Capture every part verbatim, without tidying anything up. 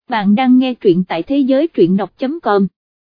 Bạn đang nghe truyện tại thế giới truyện đọc chấm com.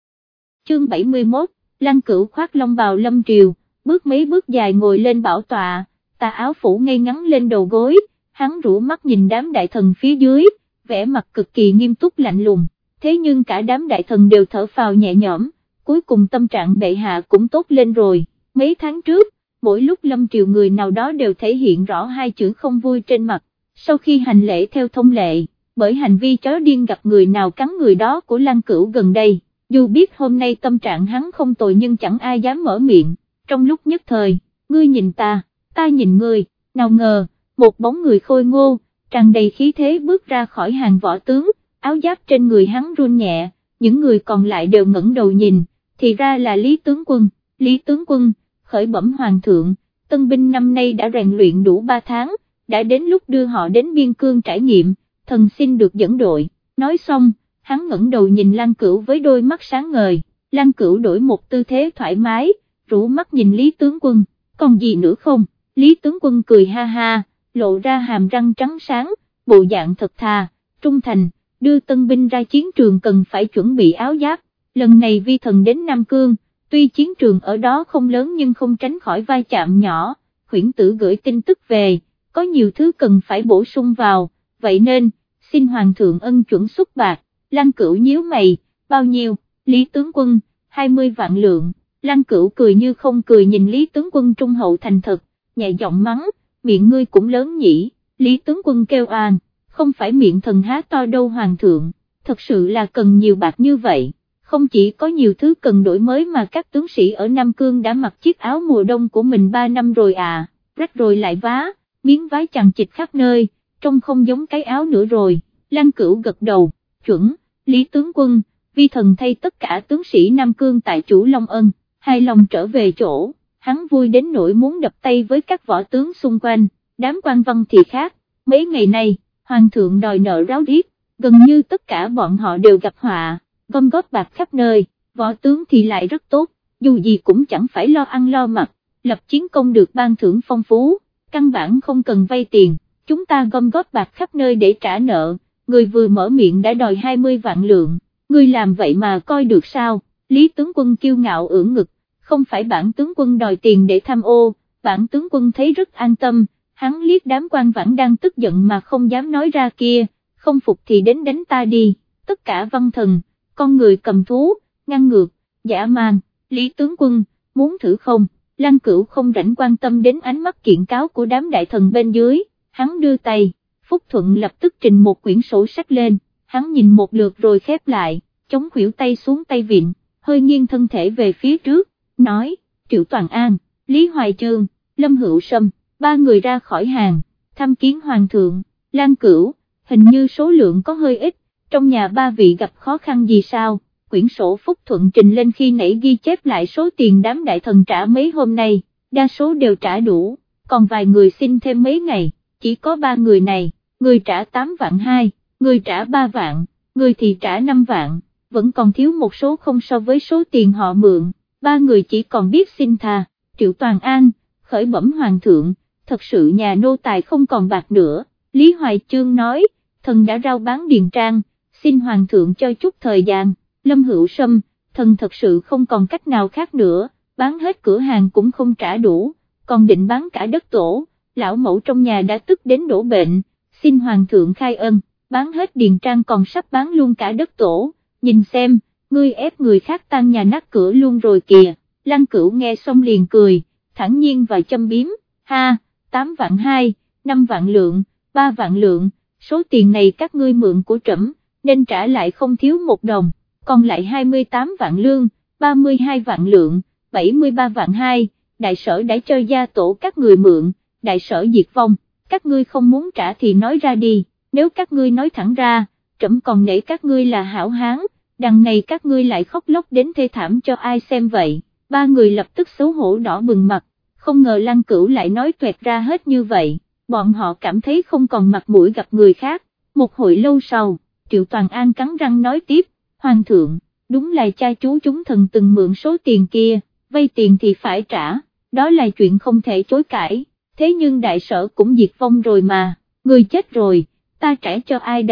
Chương bảy mươi mốt, Lăng Cửu khoác long bào lâm triều, bước mấy bước dài ngồi lên bảo tọa, tà áo phủ ngay ngắn lên đầu gối, hắn rũ mắt nhìn đám đại thần phía dưới, vẻ mặt cực kỳ nghiêm túc lạnh lùng, thế nhưng cả đám đại thần đều thở phào nhẹ nhõm, cuối cùng tâm trạng bệ hạ cũng tốt lên rồi. Mấy tháng trước, mỗi lúc lâm triều người nào đó đều thể hiện rõ hai chữ không vui trên mặt, sau khi hành lễ theo thông lệ, bởi hành vi chó điên gặp người nào cắn người đó của Lăng Cửu gần đây, dù biết hôm nay tâm trạng hắn không tồi nhưng chẳng ai dám mở miệng, trong lúc nhất thời, ngươi nhìn ta, ta nhìn ngươi, nào ngờ, một bóng người khôi ngô, tràn đầy khí thế bước ra khỏi hàng võ tướng, áo giáp trên người hắn run nhẹ, những người còn lại đều ngẩng đầu nhìn, thì ra là Lý tướng quân. Lý tướng quân, khởi bẩm hoàng thượng, tân binh năm nay đã rèn luyện đủ ba tháng, đã đến lúc đưa họ đến biên cương trải nghiệm, thần xin được dẫn đội. Nói xong, hắn ngẩng đầu nhìn Lăng Cửu với đôi mắt sáng ngời, Lăng Cửu đổi một tư thế thoải mái, rũ mắt nhìn Lý tướng quân, còn gì nữa không? Lý tướng quân cười ha ha, lộ ra hàm răng trắng sáng, bộ dạng thật thà, trung thành, đưa tân binh ra chiến trường cần phải chuẩn bị áo giáp, lần này vi thần đến Nam Cương, tuy chiến trường ở đó không lớn nhưng không tránh khỏi va chạm nhỏ, Khuyển Tử gửi tin tức về, có nhiều thứ cần phải bổ sung vào, vậy nên, xin hoàng thượng ân chuẩn xuất bạc. Lăng Cửu nhíu mày, bao nhiêu? Lý tướng quân, hai mươi vạn lượng. Lăng Cửu cười như không cười nhìn Lý tướng quân trung hậu thành thật, nhẹ giọng mắng, miệng ngươi cũng lớn nhỉ. Lý tướng quân kêu oan, không phải miệng thần há to đâu hoàng thượng, thật sự là cần nhiều bạc như vậy, không chỉ có nhiều thứ cần đổi mới mà các tướng sĩ ở Nam Cương đã mặc chiếc áo mùa đông của mình ba năm rồi à, rách rồi lại vá, miếng vái chằng chịt khắp nơi, trông không giống cái áo nữa rồi. Lăng Cửu gật đầu, chuẩn. Lý tướng quân, vi thần thay tất cả tướng sĩ Nam Cương tại chủ Long Ân, hài lòng trở về chỗ, hắn vui đến nỗi muốn đập tay với các võ tướng xung quanh, đám quan văn thì khác, mấy ngày nay, hoàng thượng đòi nợ ráo riết, gần như tất cả bọn họ đều gặp họa, gom góp bạc khắp nơi, võ tướng thì lại rất tốt, dù gì cũng chẳng phải lo ăn lo mặc, lập chiến công được ban thưởng phong phú, căn bản không cần vay tiền, chúng ta gom góp bạc khắp nơi để trả nợ. Người vừa mở miệng đã đòi hai mươi vạn lượng, ngươi làm vậy mà coi được sao? Lý tướng quân kiêu ngạo ưỡn ngực, không phải bản tướng quân đòi tiền để tham ô, bản tướng quân thấy rất an tâm, hắn liếc đám quan vãn đang tức giận mà không dám nói ra kia, không phục thì đến đánh ta đi, tất cả văn thần, con người cầm thú, ngăn ngược, dã man. Lý tướng quân, muốn thử không? Lăng Cửu không rảnh quan tâm đến ánh mắt kiện cáo của đám đại thần bên dưới, hắn đưa tay. Phúc Thuận lập tức trình một quyển sổ sách lên, hắn nhìn một lượt rồi khép lại, chống khuỷu tay xuống tay vịn, hơi nghiêng thân thể về phía trước, nói, Triệu Toàn An, Lý Hoài Chương, Lâm Hữu Sâm, ba người ra khỏi hàng, thăm kiến hoàng thượng. Lăng Cửu, hình như số lượng có hơi ít, trong nhà ba vị gặp khó khăn gì sao? Quyển sổ Phúc Thuận trình lên khi nãy ghi chép lại số tiền đám đại thần trả mấy hôm nay, đa số đều trả đủ, còn vài người xin thêm mấy ngày, chỉ có ba người này. Người trả tám vạn hai, người trả ba vạn, người thì trả năm vạn, vẫn còn thiếu một số không so với số tiền họ mượn, ba người chỉ còn biết xin tha. Triệu Toàn An, khởi bẩm hoàng thượng, thật sự nhà nô tài không còn bạc nữa. Lý Hoài Chương nói, thần đã rao bán điền trang, xin hoàng thượng cho chút thời gian. Lâm Hữu Sâm, thần thật sự không còn cách nào khác nữa, bán hết cửa hàng cũng không trả đủ, còn định bán cả đất tổ, lão mẫu trong nhà đã tức đến đổ bệnh. Xin hoàng thượng khai ân, bán hết điền trang còn sắp bán luôn cả đất tổ, nhìn xem, ngươi ép người khác tan nhà nát cửa luôn rồi kìa. Lăng Cửu nghe xong liền cười, thản nhiên và châm biếm, ha, tám vạn hai, năm vạn lượng, ba vạn lượng, số tiền này các ngươi mượn của trẫm, nên trả lại không thiếu một đồng, còn lại hai mươi tám vạn lương, ba mươi hai vạn lượng, bảy mươi ba vạn hai, đại sở đã cho gia tổ các người mượn, đại sở diệt vong. Các ngươi không muốn trả thì nói ra đi, nếu các ngươi nói thẳng ra, trẫm còn nể các ngươi là hảo hán, đằng này các ngươi lại khóc lóc đến thê thảm cho ai xem vậy. Ba người lập tức xấu hổ đỏ bừng mặt, không ngờ Lăng Cửu lại nói toẹt ra hết như vậy, bọn họ cảm thấy không còn mặt mũi gặp người khác. Một hồi lâu sau, Triệu Toàn An cắn răng nói tiếp, hoàng thượng, đúng là cha chú chúng thần từng mượn số tiền kia, vay tiền thì phải trả, đó là chuyện không thể chối cãi. Thế nhưng đại sở cũng diệt vong rồi mà, người chết rồi, ta trả cho ai đây?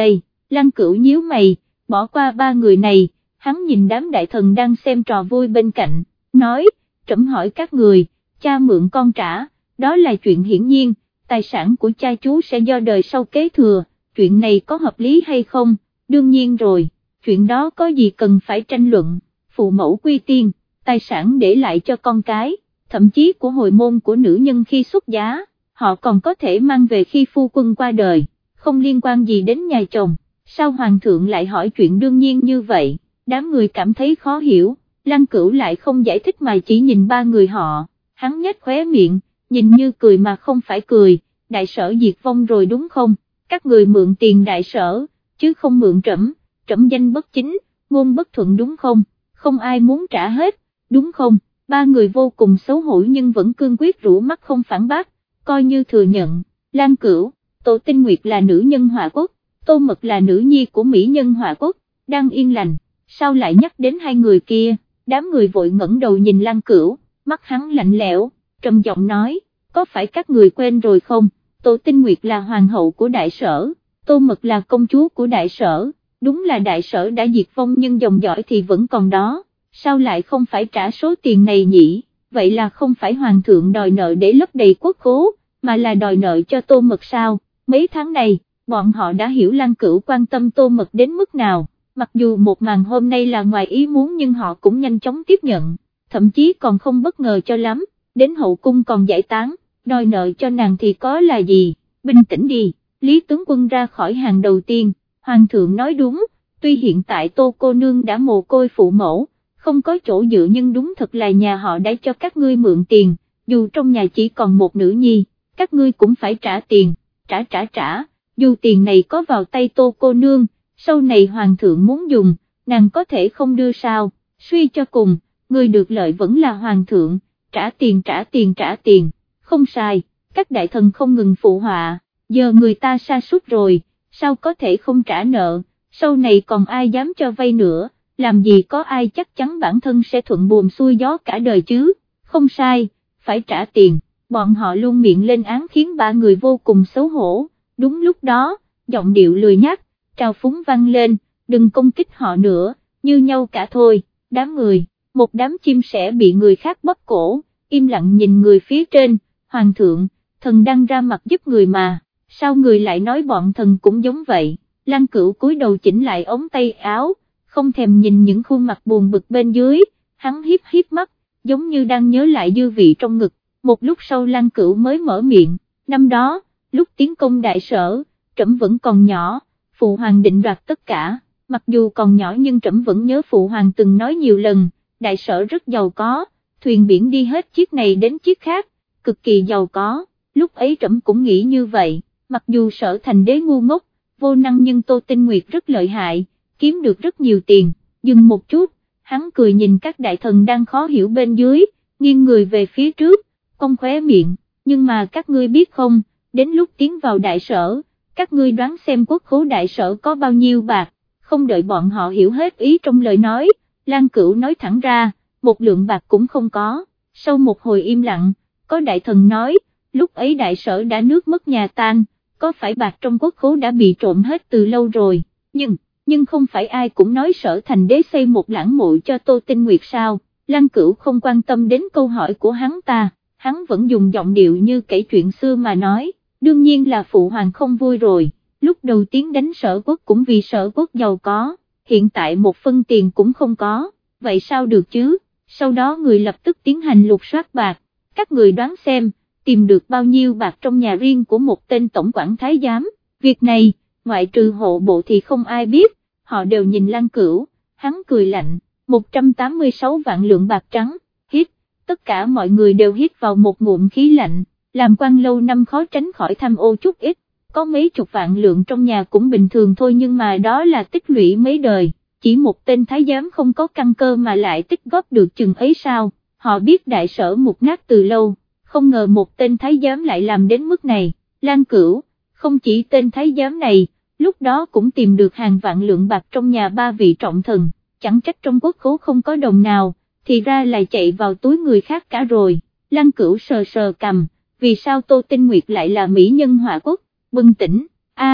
Lăng Cửu nhíu mày, bỏ qua ba người này, hắn nhìn đám đại thần đang xem trò vui bên cạnh, nói, trẫm hỏi các người, cha mượn con trả, đó là chuyện hiển nhiên, tài sản của cha chú sẽ do đời sau kế thừa, chuyện này có hợp lý hay không, đương nhiên rồi, chuyện đó có gì cần phải tranh luận, phụ mẫu quy tiên, tài sản để lại cho con cái, thậm chí của hồi môn của nữ nhân khi xuất giá, họ còn có thể mang về khi phu quân qua đời, không liên quan gì đến nhà chồng, sao hoàng thượng lại hỏi chuyện đương nhiên như vậy, đám người cảm thấy khó hiểu, Lăng Cửu lại không giải thích mà chỉ nhìn ba người họ, hắn nhếch khóe miệng, nhìn như cười mà không phải cười, đại sở diệt vong rồi đúng không, các người mượn tiền đại sở, chứ không mượn trẫm, trẫm danh bất chính, ngôn bất thuận đúng không, không ai muốn trả hết, đúng không, ba người vô cùng xấu hổ nhưng vẫn cương quyết rũ mắt không phản bác, coi như thừa nhận, Lăng Cửu, Tô Tinh Nguyệt là nữ nhân Hòa Quốc, Tô Mật là nữ nhi của mỹ nhân Hòa Quốc, đang yên lành, sao lại nhắc đến hai người kia, đám người vội ngẩng đầu nhìn Lăng Cửu, mắt hắn lạnh lẽo, trầm giọng nói, có phải các người quên rồi không, Tô Tinh Nguyệt là hoàng hậu của đại sở, Tô Mật là công chúa của đại sở, đúng là đại sở đã diệt vong nhưng dòng dõi thì vẫn còn đó, sao lại không phải trả số tiền này nhỉ, vậy là không phải hoàng thượng đòi nợ để lấp đầy quốc khố, mà là đòi nợ cho Tô Mật sao, mấy tháng này, bọn họ đã hiểu Lăng Cửu quan tâm Tô Mật đến mức nào, mặc dù một màn hôm nay là ngoài ý muốn nhưng họ cũng nhanh chóng tiếp nhận, thậm chí còn không bất ngờ cho lắm, đến hậu cung còn giải tán, đòi nợ cho nàng thì có là gì, bình tĩnh đi, Lý tướng quân ra khỏi hàng đầu tiên, hoàng thượng nói đúng, tuy hiện tại Tô cô nương đã mồ côi phụ mẫu, không có chỗ dựa nhưng đúng thật là nhà họ đã cho các ngươi mượn tiền, dù trong nhà chỉ còn một nữ nhi, các ngươi cũng phải trả tiền, trả trả trả, dù tiền này có vào tay Tô cô nương, sau này hoàng thượng muốn dùng, nàng có thể không đưa sao, suy cho cùng, người được lợi vẫn là hoàng thượng, trả tiền trả tiền trả tiền, không sai, các đại thần không ngừng phụ họa, giờ người ta sa sút rồi, sao có thể không trả nợ, sau này còn ai dám cho vay nữa, làm gì có ai chắc chắn bản thân sẽ thuận buồm xuôi gió cả đời chứ, không sai, phải trả tiền, bọn họ luôn miệng lên án khiến ba người vô cùng xấu hổ, đúng lúc đó, giọng điệu lười nhác, trào phúng vang lên, đừng công kích họ nữa, như nhau cả thôi, đám người, một đám chim sẻ bị người khác bóp cổ, im lặng nhìn người phía trên, hoàng thượng, thần đang ra mặt giúp người mà, sao người lại nói bọn thần cũng giống vậy, Lăng Cửu cúi đầu chỉnh lại ống tay áo, không thèm nhìn những khuôn mặt buồn bực bên dưới, hắn hiếp hiếp mắt, giống như đang nhớ lại dư vị trong ngực, một lúc sau Lăng Cửu mới mở miệng, năm đó, lúc tiến công đại sở, trẫm vẫn còn nhỏ, phụ hoàng định đoạt tất cả, mặc dù còn nhỏ nhưng trẫm vẫn nhớ phụ hoàng từng nói nhiều lần, đại sở rất giàu có, thuyền biển đi hết chiếc này đến chiếc khác, cực kỳ giàu có, lúc ấy trẫm cũng nghĩ như vậy, mặc dù Sở Thành đế ngu ngốc, vô năng nhưng Tô Tinh Nguyệt rất lợi hại, kiếm được rất nhiều tiền, dừng một chút, hắn cười nhìn các đại thần đang khó hiểu bên dưới, nghiêng người về phía trước, cong khóe miệng, nhưng mà các ngươi biết không, đến lúc tiến vào đại sở, các ngươi đoán xem quốc khố đại sở có bao nhiêu bạc, không đợi bọn họ hiểu hết ý trong lời nói, Lăng Cửu nói thẳng ra, một lượng bạc cũng không có, sau một hồi im lặng, có đại thần nói, lúc ấy đại sở đã nước mất nhà tan, có phải bạc trong quốc khố đã bị trộm hết từ lâu rồi, nhưng, nhưng không phải ai cũng nói Sở Thành đế xây một lãng mộ cho Tô Tinh Nguyệt sao, Lăng Cửu không quan tâm đến câu hỏi của hắn ta, hắn vẫn dùng giọng điệu như kể chuyện xưa mà nói, đương nhiên là phụ hoàng không vui rồi, lúc đầu tiến đánh Sở Quốc cũng vì Sở Quốc giàu có, hiện tại một phân tiền cũng không có, vậy sao được chứ, sau đó người lập tức tiến hành lục soát bạc, các người đoán xem, tìm được bao nhiêu bạc trong nhà riêng của một tên tổng quản thái giám, việc này, ngoại trừ hộ bộ thì không ai biết, họ đều nhìn Lăng Cửu, hắn cười lạnh, một trăm tám mươi sáu vạn lượng bạc trắng, hít, tất cả mọi người đều hít vào một ngụm khí lạnh, làm quan lâu năm khó tránh khỏi tham ô chút ít, có mấy chục vạn lượng trong nhà cũng bình thường thôi nhưng mà đó là tích lũy mấy đời, chỉ một tên thái giám không có căn cơ mà lại tích góp được chừng ấy sao, họ biết đại sở mục nát từ lâu, không ngờ một tên thái giám lại làm đến mức này, Lăng Cửu, không chỉ tên thái giám này, lúc đó cũng tìm được hàng vạn lượng bạc trong nhà ba vị trọng thần, chẳng trách trong quốc khố không có đồng nào, thì ra là chạy vào túi người khác cả rồi, Lăng Cửu sờ sờ cằm, vì sao Tô Tinh Nguyệt lại là mỹ nhân Hòa Quốc, bừng tỉnh, a,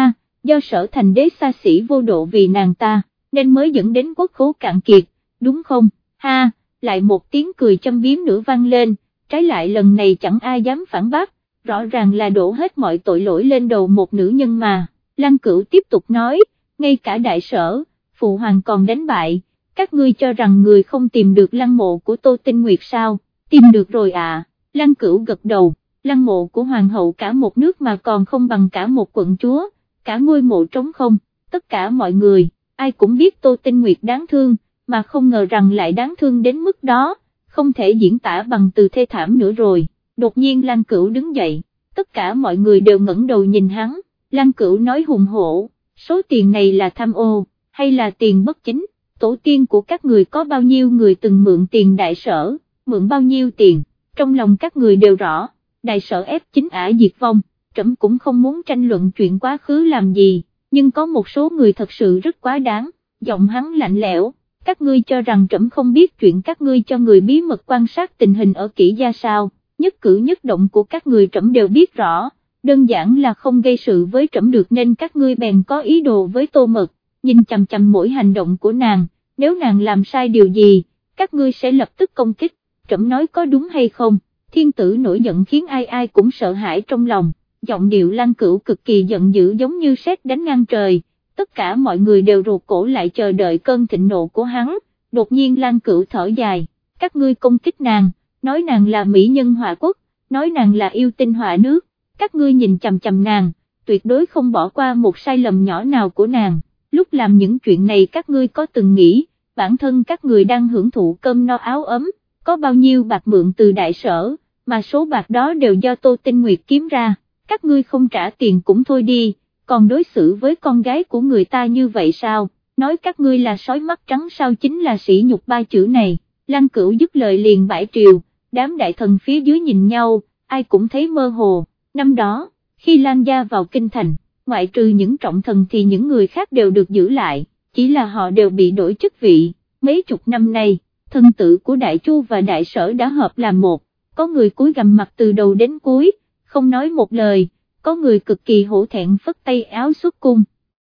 do Sở Thành Đế xa xỉ vô độ vì nàng ta, nên mới dẫn đến quốc khố cạn kiệt, đúng không, ha, lại một tiếng cười châm biếm nữa vang lên, trái lại lần này chẳng ai dám phản bác, rõ ràng là đổ hết mọi tội lỗi lên đầu một nữ nhân mà. Lăng Cửu tiếp tục nói, ngay cả đại sở, phụ hoàng còn đánh bại, các ngươi cho rằng người không tìm được lăng mộ của Tô Tinh Nguyệt sao, tìm được rồi à, Lăng Cửu gật đầu, lăng mộ của hoàng hậu cả một nước mà còn không bằng cả một quận chúa, cả ngôi mộ trống không, tất cả mọi người, ai cũng biết Tô Tinh Nguyệt đáng thương, mà không ngờ rằng lại đáng thương đến mức đó, không thể diễn tả bằng từ thê thảm nữa rồi. Đột nhiên Lăng Cửu đứng dậy, tất cả mọi người đều ngẩng đầu nhìn hắn, Lăng Cửu nói hùng hổ, số tiền này là tham ô, hay là tiền bất chính, tổ tiên của các người có bao nhiêu người từng mượn tiền đại sở, mượn bao nhiêu tiền, trong lòng các người đều rõ, đại sở ép chính ả diệt vong, trẫm cũng không muốn tranh luận chuyện quá khứ làm gì, nhưng có một số người thật sự rất quá đáng, giọng hắn lạnh lẽo, các ngươi cho rằng trẫm không biết chuyện các ngươi cho người bí mật quan sát tình hình ở Kỷ gia sao, nhất cử nhất động của các người trẫm đều biết rõ, đơn giản là không gây sự với trẫm được nên các ngươi bèn có ý đồ với Tô Mật, nhìn chằm chằm mỗi hành động của nàng, nếu nàng làm sai điều gì, các ngươi sẽ lập tức công kích, trẫm nói có đúng hay không? Thiên tử nổi giận khiến ai ai cũng sợ hãi trong lòng, giọng điệu Lăng Cửu cực kỳ giận dữ giống như sét đánh ngang trời, tất cả mọi người đều rụt cổ lại chờ đợi cơn thịnh nộ của hắn, đột nhiên Lăng Cửu thở dài, các ngươi công kích nàng, nói nàng là mỹ nhân họa quốc, nói nàng là yêu tinh họa nước, các ngươi nhìn chằm chằm nàng, tuyệt đối không bỏ qua một sai lầm nhỏ nào của nàng, lúc làm những chuyện này các ngươi có từng nghĩ, bản thân các người đang hưởng thụ cơm no áo ấm, có bao nhiêu bạc mượn từ đại sở, mà số bạc đó đều do Tô Tinh Nguyệt kiếm ra, các ngươi không trả tiền cũng thôi đi, còn đối xử với con gái của người ta như vậy sao, nói các ngươi là sói mắt trắng sao chính là sỉ nhục ba chữ này. Lăng Cửu dứt lời liền bãi triều, đám đại thần phía dưới nhìn nhau, ai cũng thấy mơ hồ, năm đó, khi Lan gia vào kinh thành, ngoại trừ những trọng thần thì những người khác đều được giữ lại, chỉ là họ đều bị đổi chức vị, mấy chục năm nay, thân tử của Đại Chu và Đại Sở đã hợp làm một, có người cúi gằm mặt từ đầu đến cuối, không nói một lời, có người cực kỳ hổ thẹn phất tay áo xuất cung.